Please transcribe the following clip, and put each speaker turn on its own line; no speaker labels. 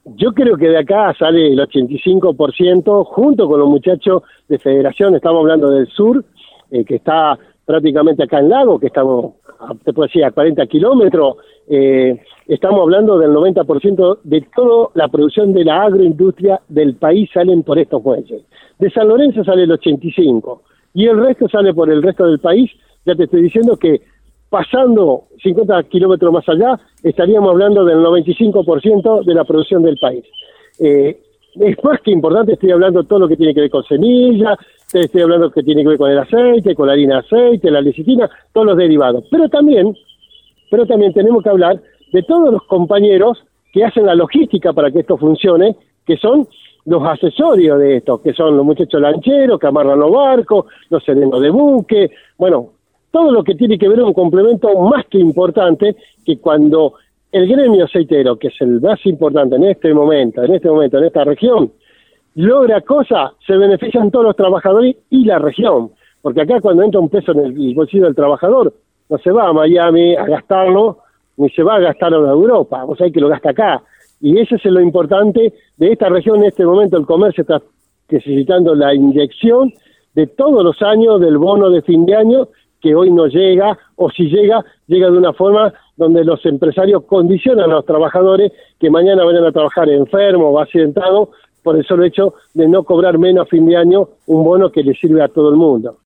Yo creo que de acá sale el 85%, junto con los muchachos de Federación. Estamos hablando del sur, que está prácticamente acá en Lago, que estamos, te puedo decir, a 40 kilómetros. Estamos hablando del 90% de toda la producción de la agroindustria del país salen por estos muelles. De San Lorenzo sale el 85%, y el resto sale por el resto del país. Ya te estoy diciendo que pasando 50 kilómetros más allá, estaríamos hablando del 95% de la producción del país. Es más que importante, estoy hablando de todo lo que tiene que ver con semillas, estoy hablando que tiene que ver con el aceite, con la harina de aceite, la lecitina, todos los derivados. Pero también tenemos que hablar de todos los compañeros que hacen la logística para que esto funcione, que son los accesorios de esto, que son los muchachos lancheros que amarran los barcos, los serenos de buque, bueno, todo lo que tiene que ver un complemento más que importante, que cuando el gremio aceitero, que es el más importante en este momento, en esta región, logra cosas, se benefician todos los trabajadores y la región, porque acá cuando entra un peso en el bolsillo del trabajador, no se va a Miami a gastarlo, ni se va a gastarlo en Europa, o sea, que lo gasta acá. Y eso es lo importante de esta región. En este momento el comercio está necesitando la inyección de todos los años del bono de fin de año, que hoy no llega, o si llega de una forma donde los empresarios condicionan a los trabajadores que mañana vayan a trabajar enfermos o accidentados por el solo hecho de no cobrar menos a fin de año un bono que le sirve a todo el mundo.